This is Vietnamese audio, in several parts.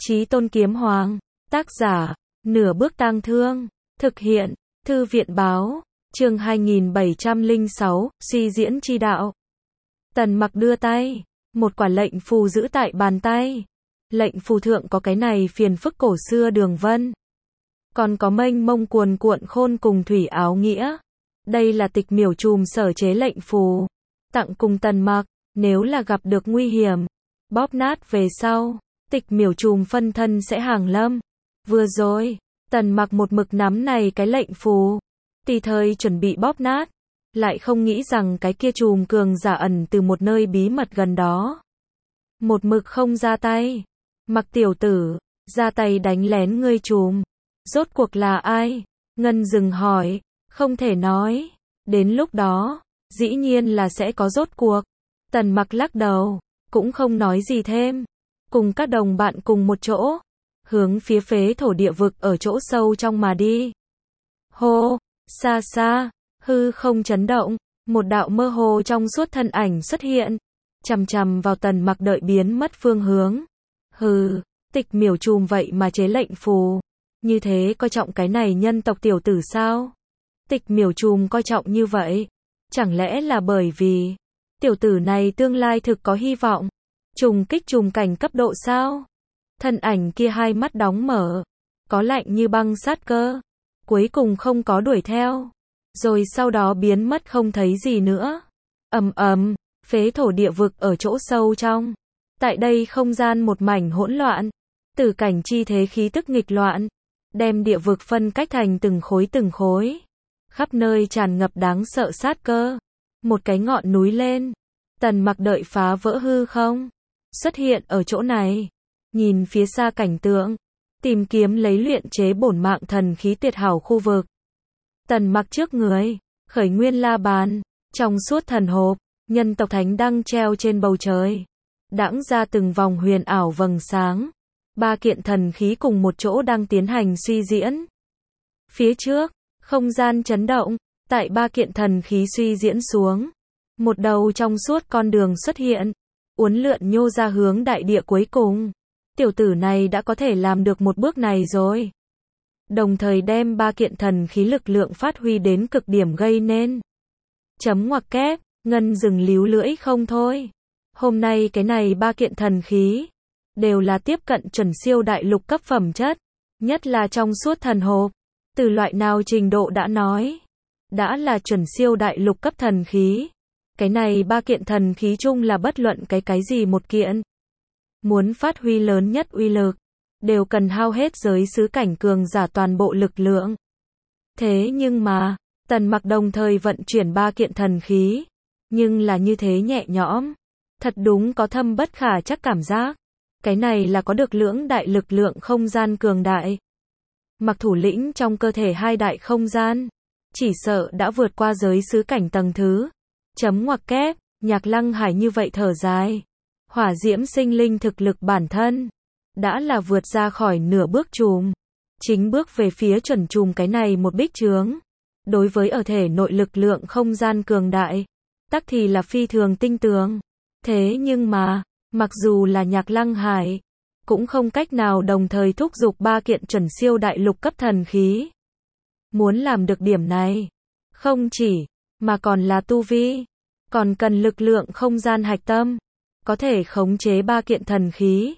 Chí Tôn Kiếm Hoàng, tác giả, Nửa Bước Tang Thương, thực hiện, Thư viện báo, chương 2706, suy diễn chi đạo. Tần Mặc đưa tay, một quả lệnh phù giữ tại bàn tay. Lệnh phù thượng có cái này phiền phức cổ xưa đường vân. Còn có mênh mông cuồn cuộn khôn cùng thủy áo nghĩa. Đây là Tịch Miểu Trùm sở chế lệnh phù. Tặng cùng Tần Mặc, nếu là gặp được nguy hiểm, bóp nát về sau, Tịch Miểu Trùm phân thân sẽ hàng lâm. Vừa rồi, Tần Mặc một mực nắm này cái lệnh phù, tùy thời chuẩn bị bóp nát, lại không nghĩ rằng cái kia trùm cường giả ẩn từ một nơi bí mật gần đó. Một mực không ra tay. Mặc tiểu tử, ra tay đánh lén ngươi trùm. Rốt cuộc là ai? Ngân dừng hỏi, không thể nói. Đến lúc đó, dĩ nhiên là sẽ có rốt cuộc. Tần Mặc lắc đầu, cũng không nói gì thêm. Cùng các đồng bạn cùng một chỗ, hướng phía phế thổ địa vực ở chỗ sâu trong mà đi. Hô, xa xa, hư không chấn động, một đạo mơ hồ trong suốt thân ảnh xuất hiện, chằm chằm vào Tần Mặc đợi biến mất phương hướng. Hừ, Tịch Miểu Trùm vậy mà chế lệnh phù, như thế coi trọng cái này nhân tộc tiểu tử sao? Tịch Miểu Trùm coi trọng như vậy, chẳng lẽ là bởi vì tiểu tử này tương lai thực có hy vọng trùng kích trùng cảnh cấp độ sao? Thân ảnh kia hai mắt đóng mở, có lạnh như băng sát cơ, cuối cùng không có đuổi theo, rồi sau đó biến mất không thấy gì nữa. Ầm ầm, phế thổ địa vực ở chỗ sâu trong. Tại đây không gian một mảnh hỗn loạn, tử cảnh chi thế khí tức nghịch loạn, đem địa vực phân cách thành từng khối, khắp nơi tràn ngập đáng sợ sát cơ. Một cái ngọn núi lên, Tần Mặc đợi phá vỡ hư không, xuất hiện ở chỗ này, nhìn phía xa cảnh tượng, tìm kiếm lấy luyện chế bổn mạng thần khí tuyệt hảo khu vực. Tần Mặc trước người, khởi nguyên la bàn, trong suốt thần hộp, nhân tộc thánh đăng treo trên bầu trời, đãng ra từng vòng huyền ảo vầng sáng. Ba kiện thần khí cùng một chỗ đang tiến hành suy diễn. Phía trước, không gian chấn động, tại ba kiện thần khí suy diễn xuống, một đầu trong suốt con đường xuất hiện, uốn lượn nhô ra hướng đại địa cuối cùng. Tiểu tử này đã có thể làm được một bước này rồi. Đồng thời đem ba kiện thần khí lực lượng phát huy đến cực điểm gây nên. Chấm ngoặc kép, Ngân dừng líu lưỡi không thôi. Hôm nay cái này ba kiện thần khí đều là tiếp cận chuẩn siêu đại lục cấp phẩm chất, nhất là trong suốt thần hộp, từ loại nào trình độ đã nói, đã là chuẩn siêu đại lục cấp thần khí. Cái này ba kiện thần khí chung là bất luận cái gì một kiện, muốn phát huy lớn nhất uy lực, đều cần hao hết giới xứ cảnh cường giả toàn bộ lực lượng. Thế nhưng mà, Tần Mặc đồng thời vận chuyển ba kiện thần khí, nhưng là như thế nhẹ nhõm, thật đúng có thâm bất khả chắc cảm giác. Cái này là có được lưỡng đại lực lượng không gian cường đại. Mặc thủ lĩnh trong cơ thể hai đại không gian, chỉ sợ đã vượt qua giới xứ cảnh tầng thứ. Chấm ngoặc kép, Nhạc Lăng Hải như vậy thở dài. Hỏa diễm sinh linh thực lực bản thân, đã là vượt ra khỏi nửa bước trùm. Chính bước về phía chuẩn trùm cái này một bích chướng. Đối với ở thể nội lực lượng không gian cường đại, tắc thì là phi thường tinh tường. Thế nhưng mà, mặc dù là Nhạc Lăng Hải, cũng không cách nào đồng thời thúc giục ba kiện chuẩn siêu đại lục cấp thần khí. Muốn làm được điểm này, không chỉ, mà còn là tu vi, còn cần lực lượng không gian hạch tâm, có thể khống chế ba kiện thần khí.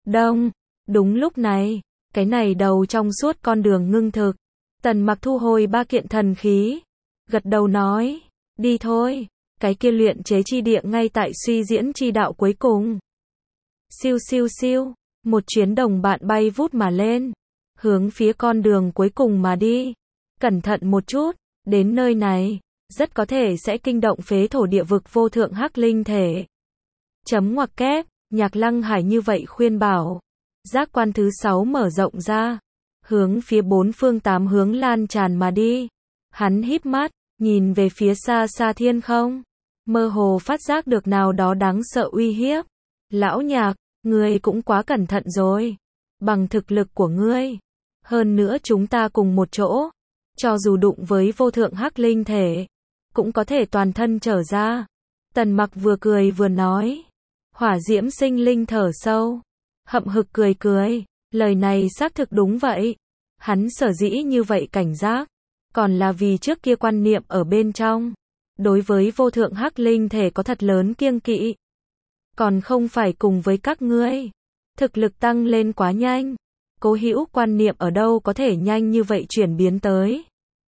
Đúng lúc này, cái này đầu trong suốt con đường ngưng thực, Tần Mặc thu hồi ba kiện thần khí, gật đầu nói, đi thôi, cái kia luyện chế chi địa ngay tại suy diễn chi đạo cuối cùng. Siêu siêu siêu, một chuyến đồng bạn bay vút mà lên, hướng phía con đường cuối cùng mà đi. Cẩn thận một chút, đến nơi này, rất có thể sẽ kinh động phế thổ địa vực vô thượng hắc linh thể. Chấm ngoặc kép, Nhạc Lăng Hải như vậy khuyên bảo. Giác quan thứ 6 mở rộng ra, hướng phía bốn phương tám hướng lan tràn mà đi. Hắn híp mắt, nhìn về phía xa xa thiên không, mơ hồ phát giác được nào đó đáng sợ uy hiếp. Lão Nhạc, ngươi cũng quá cẩn thận rồi. Bằng thực lực của ngươi, hơn nữa chúng ta cùng một chỗ, cho dù đụng với vô thượng hắc linh thể, cũng có thể toàn thân trở ra. Tần Mặc vừa cười vừa nói. Hỏa diễm sinh linh thở sâu, hậm hực cười cười, Lời này xác thực đúng vậy. Hắn sở dĩ như vậy cảnh giác, còn là vì trước kia quan niệm ở bên trong. Đối với vô thượng hắc linh thể có thật lớn kiêng kỵ. Còn không phải cùng với các ngươi. Thực lực tăng lên quá nhanh. Cố hữu quan niệm ở đâu có thể nhanh như vậy chuyển biến tới.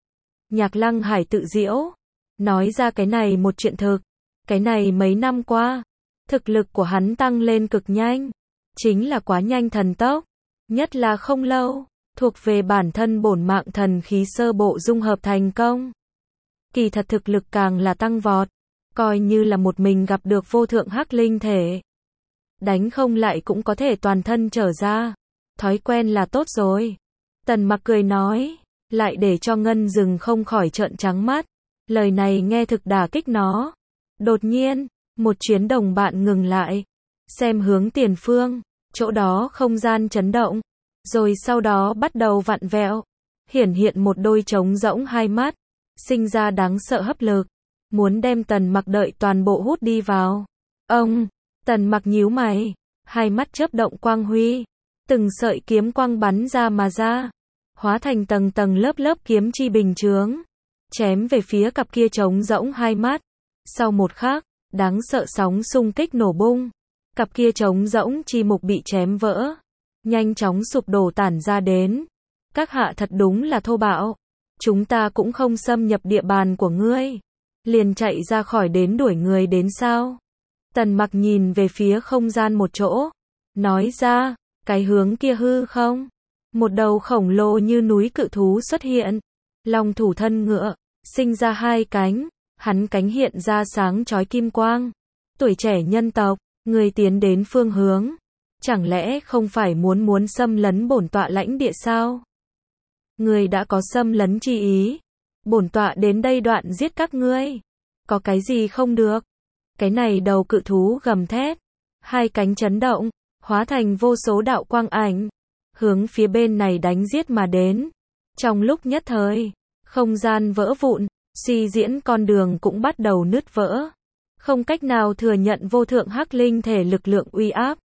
Nhạc Lăng Hải tự giễu. Nói ra cái này một chuyện thực. Cái này mấy năm qua, thực lực của hắn tăng lên cực nhanh. Chính là quá nhanh thần tốc. Nhất là không lâu, thuộc về bản thân bổn mạng thần khí sơ bộ dung hợp thành công. Kỳ thật thực lực càng là tăng vọt. Coi như là một mình gặp được vô thượng hắc linh thể. Đánh không lại cũng có thể toàn thân trở ra. Thói quen là tốt rồi. Tần Mặc cười nói, lại để cho Ngân Dừng không khỏi trợn trắng mắt. Lời này nghe thực đả kích nó. Đột nhiên, một chuyến đồng bạn ngừng lại. Xem hướng tiền phương, chỗ đó không gian chấn động. Rồi sau đó bắt đầu vặn vẹo. Hiển hiện một đôi trống rỗng hai mắt. Sinh ra đáng sợ hấp lực. Muốn đem Tần Mặc đợi toàn bộ hút đi vào. Ông, Tần Mặc nhíu mày. Hai mắt chớp động quang huy. Từng sợi kiếm quang bắn ra mà ra. Hóa thành tầng tầng lớp lớp kiếm chi bình chướng. Chém về phía cặp kia trống rỗng hai mắt. Sau một khắc, đáng sợ sóng xung kích nổ bung. Cặp kia trống rỗng chi mục bị chém vỡ. Nhanh chóng sụp đổ tản ra đến. Các hạ thật đúng là thô bạo. Chúng ta cũng không xâm nhập địa bàn của ngươi. Liền chạy ra khỏi đến đuổi người đến sao? Tần Mặc nhìn về phía không gian một chỗ. Nói ra, cái hướng kia hư không? Một đầu khổng lồ như núi cự thú xuất hiện. Long thủ thân ngựa, sinh ra hai cánh. Hắn cánh hiện ra sáng chói kim quang. Tuổi trẻ nhân tộc, người tiến đến phương hướng. Chẳng lẽ không phải muốn xâm lấn bổn tọa lãnh địa sao? Người đã có xâm lấn chi ý. Bổn tọa đến đây đoạn giết các ngươi. Có cái gì không được? Cái này đầu cự thú gầm thét. Hai cánh chấn động, hóa thành vô số đạo quang ảnh. Hướng phía bên này đánh giết mà đến. Trong lúc nhất thời, không gian vỡ vụn, suy diễn con đường cũng bắt đầu nứt vỡ. Không cách nào thừa nhận vô thượng hắc linh thể lực lượng uy áp.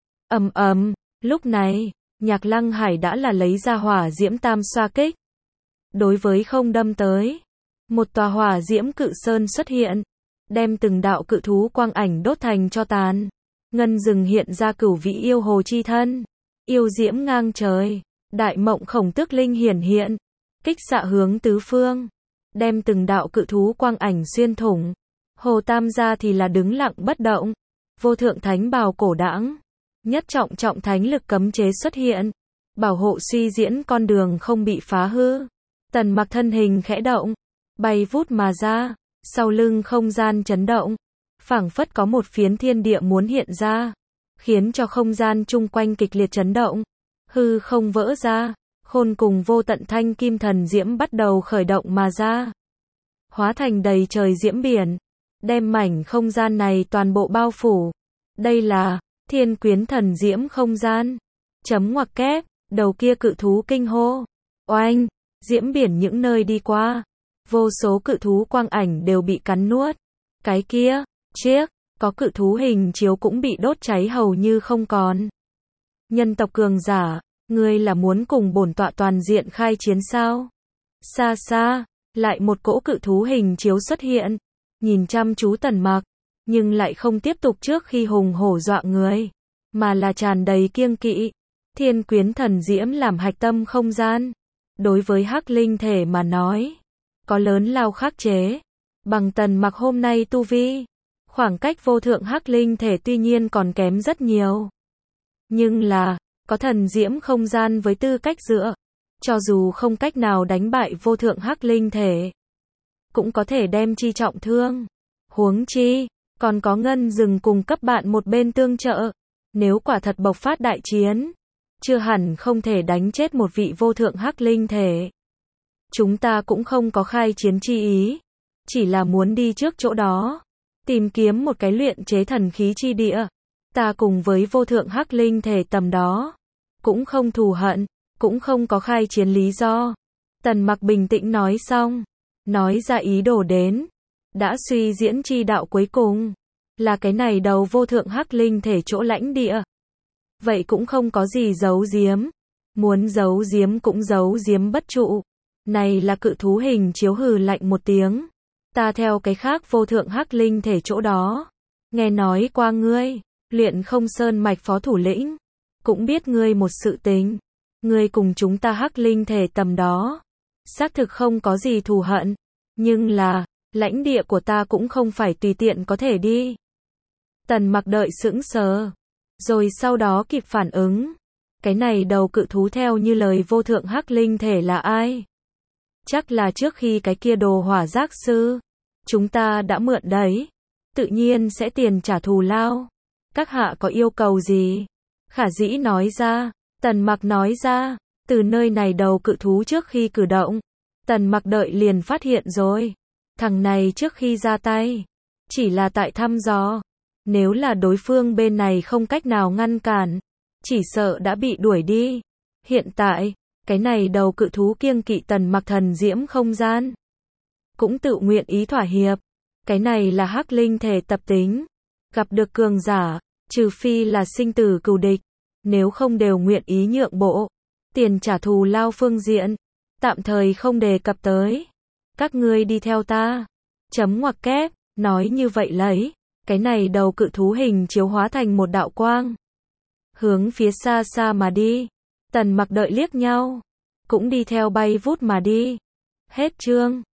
Ầm ầm, lúc này, Nhạc Lăng Hải đã là lấy ra hỏa diễm tam xoa kích. Đối với không đâm tới, một tòa hỏa diễm cự sơn xuất hiện, đem từng đạo cự thú quang ảnh đốt thành cho tàn. Ngân Dừng hiện ra cửu vĩ yêu hồ chi thân, yêu diễm ngang trời, đại mộng khổng tước linh hiển hiện, kích xạ hướng tứ phương, đem từng đạo cự thú quang ảnh xuyên thủng. Hồ Tam gia thì là đứng lặng bất động, vô thượng thánh bào cổ đãng, nhất trọng trọng thánh lực cấm chế xuất hiện, bảo hộ suy diễn con đường không bị phá hư. Tần Mặc thân hình khẽ động, bay vút mà ra, sau lưng không gian chấn động, phảng phất có một phiến thiên địa muốn hiện ra, khiến cho không gian chung quanh kịch liệt chấn động, hư không vỡ ra, khôn cùng vô tận thanh kim thần diễm bắt đầu khởi động mà ra, hóa thành đầy trời diễm biển, đem mảnh không gian này toàn bộ bao phủ. Đây là Thiên Quyến thần diễm không gian. Chấm ngoặc kép, đầu kia cự thú kinh hô. Oanh, diễm biển những nơi đi qua, vô số cự thú quang ảnh đều bị cắn nuốt. Cái kia, chiếc, có cự thú hình chiếu cũng bị đốt cháy hầu như không còn. Nhân tộc cường giả, ngươi là muốn cùng bổn tọa toàn diện khai chiến sao? Xa xa, lại một cỗ cự thú hình chiếu xuất hiện, nhìn chăm chú Tần Mặc, nhưng lại không tiếp tục trước khi hùng hổ dọa người, mà là tràn đầy kiêng kỵ. Thiên Quyến thần diễm làm hạch tâm không gian, đối với hắc linh thể mà nói, có lớn lao khắc chế. Bằng Tần Mặc hôm nay tu vi, khoảng cách vô thượng hắc linh thể tuy nhiên còn kém rất nhiều, nhưng là có thần diễm không gian với tư cách dựa, cho dù không cách nào đánh bại vô thượng hắc linh thể, cũng có thể đem chi trọng thương. Huống chi, còn có Ngân Dừng cùng cấp bạn một bên tương trợ. Nếu quả thật bộc phát đại chiến, chưa hẳn không thể đánh chết một vị vô thượng hắc linh thể. Chúng ta cũng không có khai chiến chi ý, chỉ là muốn đi trước chỗ đó, tìm kiếm một cái luyện chế thần khí chi địa. Ta cùng với vô thượng hắc linh thể tầm đó, cũng không thù hận, cũng không có khai chiến lý do. Tần Mặc bình tĩnh nói xong, nói ra ý đồ đến. Đã suy diễn chi đạo cuối cùng, là cái này đầu vô thượng hắc linh thể chỗ lãnh địa. vậy cũng không có gì giấu giếm. Muốn giấu giếm cũng giấu giếm bất trụ. Này là cự thú hình chiếu hừ lạnh một tiếng. Ta theo cái khác vô thượng hắc linh thể chỗ đó. Nghe nói qua ngươi, luyện không sơn mạch phó thủ lĩnh. Cũng biết ngươi một sự tình. Ngươi cùng chúng ta hắc linh thể tầm đó. Xác thực không có gì thù hận. Nhưng là, lãnh địa của ta cũng không phải tùy tiện có thể đi. Tần Mặc đợi sững sờ. Rồi sau đó kịp phản ứng. Cái này đầu cự thú theo như lời vô thượng hắc linh thể là ai? Chắc là trước khi cái kia đồ hỏa giác sư. Chúng ta đã mượn đấy. Tự nhiên sẽ tiền trả thù lao. Các hạ có yêu cầu gì? Khả dĩ nói ra. Tần Mặc nói ra. Từ nơi này đầu cự thú trước khi cử động. Tần Mặc đợi liền phát hiện rồi. Thằng này trước khi ra tay. Chỉ là tại thăm dò. Nếu là đối phương bên này không cách nào ngăn cản. Chỉ sợ đã bị đuổi đi. Hiện tại, cái này đầu cự thú kiêng kỵ Tần Mặc thần diễm không gian. Cũng tự nguyện ý thỏa hiệp. Cái này là hắc linh thể tập tính. Gặp được cường giả, trừ phi là sinh tử cừu địch. Nếu không đều nguyện ý nhượng bộ. Tiền trả thù lao phương diện. Tạm thời không đề cập tới. Các ngươi đi theo ta. Chấm ngoặc kép, nói như vậy lấy. Cái này đầu cự thú hình chiếu hóa thành một đạo quang. Hướng phía xa xa mà đi. Tần Mặc đợi liếc nhau. Cũng đi theo bay vút mà đi. Hết chương.